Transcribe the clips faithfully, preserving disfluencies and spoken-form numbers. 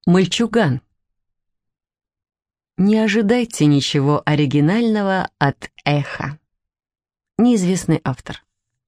Мальчуган. Не ожидайте ничего оригинального от Эха. Неизвестный автор.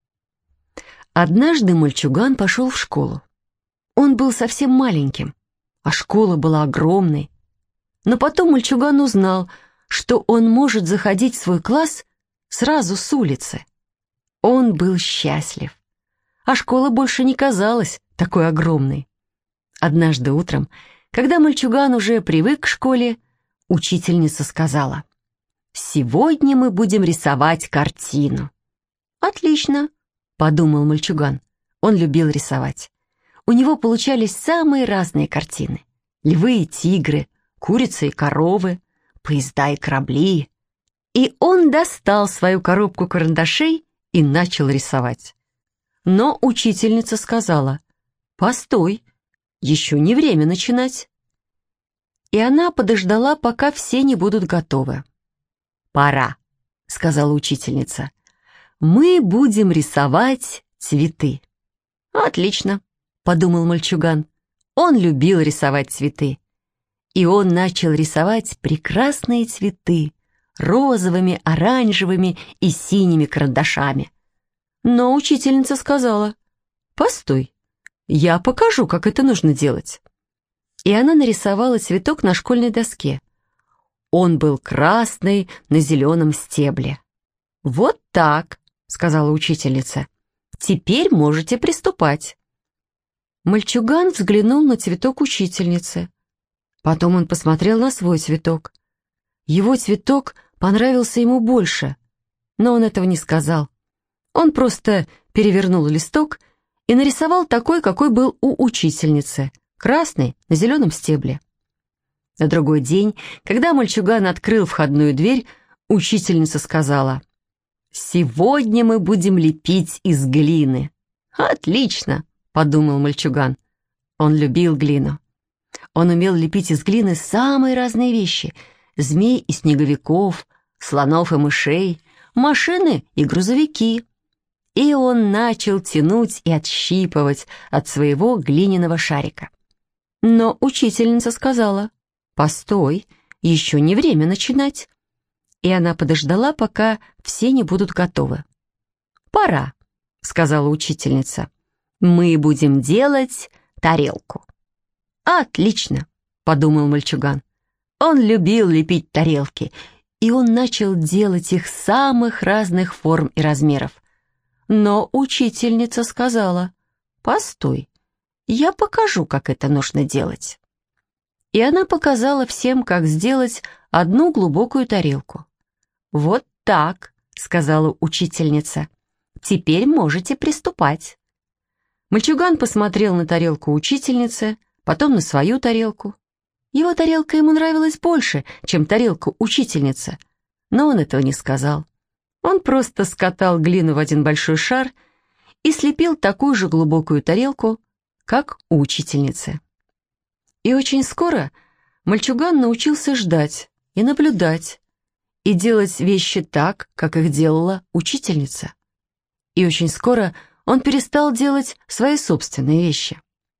Однажды мальчуган пошел в школу. Он был совсем маленьким, а школа была огромной. Но потом мальчуган узнал, что он может заходить в свой класс сразу с улицы. Он был счастлив, а школа больше не казалась такой огромной. Однажды утром, когда мальчуган уже привык к школе, учительница сказала: «Сегодня мы будем рисовать картину». «Отлично», — подумал мальчуган. Он любил рисовать. У него получались самые разные картины. Львы и тигры, курицы и коровы, поезда и корабли. И он достал свою коробку карандашей и начал рисовать. Но учительница сказала: «Постой, еще не время начинать». И она подождала, пока все не будут готовы. «Пора», — сказала учительница. «Мы будем рисовать цветы». «Отлично», — подумал мальчуган. Он любил рисовать цветы. И он начал рисовать прекрасные цветы розовыми, оранжевыми и синими карандашами. Но учительница сказала: «Постой, я покажу, как это нужно делать». И она нарисовала цветок на школьной доске. Он был красный на зеленом стебле. «Вот так», — сказала учительница. «Теперь можете приступать». Мальчуган взглянул на цветок учительницы. Потом он посмотрел на свой цветок. Его цветок понравился ему больше, но он этого не сказал. Он просто перевернул листок и нарисовал такой, какой был у учительницы, красный на зеленом стебле. На другой день, когда мальчуган открыл входную дверь, учительница сказала: «Сегодня мы будем лепить из глины». «Отлично», — подумал мальчуган. Он любил глину. Он умел лепить из глины самые разные вещи: змей и снеговиков, слонов и мышей, машины и грузовики. И он начал тянуть и отщипывать от своего глиняного шарика. Но учительница сказала: «Постой, еще не время начинать». И она подождала, пока все не будут готовы. «Пора», — сказала учительница. «Мы будем делать тарелку». «Отлично», — подумал мальчуган. Он любил лепить тарелки, и он начал делать их самых разных форм и размеров. Но учительница сказала: «Постой, я покажу, как это нужно делать». И она показала всем, как сделать одну глубокую тарелку. «Вот так», — сказала учительница. «Теперь можете приступать». Мальчуган посмотрел на тарелку учительницы, потом на свою тарелку. Его тарелка ему нравилась больше, чем тарелка учительницы, но он этого не сказал. Он просто скатал глину в один большой шар и слепил такую же глубокую тарелку, как у учительницы. И очень скоро мальчуган научился ждать и наблюдать, и делать вещи так, как их делала учительница. И очень скоро он перестал делать свои собственные вещи.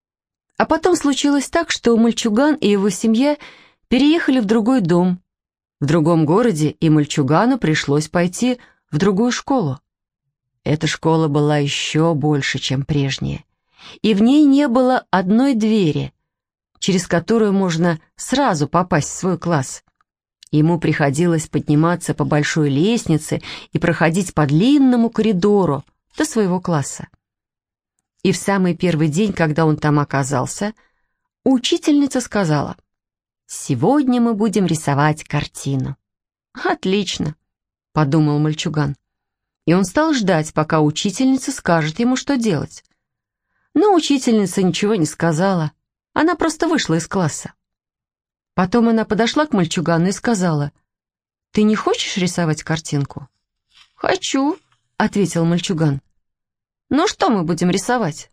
А потом случилось так, что мальчуган и его семья переехали в другой дом. В другом городе, и мальчугану пришлось пойти в другую школу. Эта школа была еще больше, чем прежняя, и в ней не было одной двери, через которую можно сразу попасть в свой класс. Ему приходилось подниматься по большой лестнице и проходить по длинному коридору до своего класса. И в самый первый день, когда он там оказался, учительница сказала: «Сегодня мы будем рисовать картину». «Отлично», — подумал мальчуган. И он стал ждать, пока учительница скажет ему, что делать. Но учительница ничего не сказала, она просто вышла из класса. Потом она подошла к мальчугану и сказала: «Ты не хочешь рисовать картинку?» «Хочу», — ответил мальчуган. «Ну что мы будем рисовать?»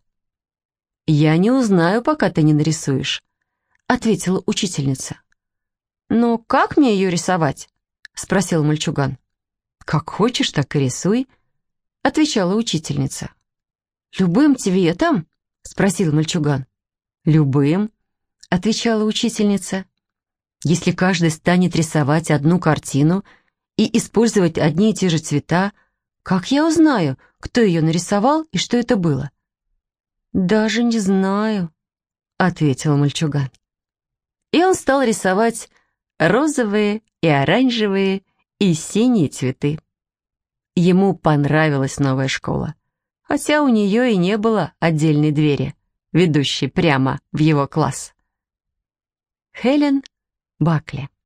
«Я не узнаю, пока ты не нарисуешь», — ответила учительница. «Но как мне ее рисовать?» — спросил мальчуган. «Как хочешь, так и рисуй», — отвечала учительница. «Любым цветом?» — спросил мальчуган. «Любым», отвечала учительница. «Если каждый станет рисовать одну картину и использовать одни и те же цвета, как я узнаю, кто ее нарисовал и что это было?» «Даже не знаю», — ответил мальчуган. И он стал рисовать розовые и оранжевые и синие цветы. Ему понравилась новая школа, хотя у нее и не было отдельной двери, ведущей прямо в его класс. Хелен Бакли.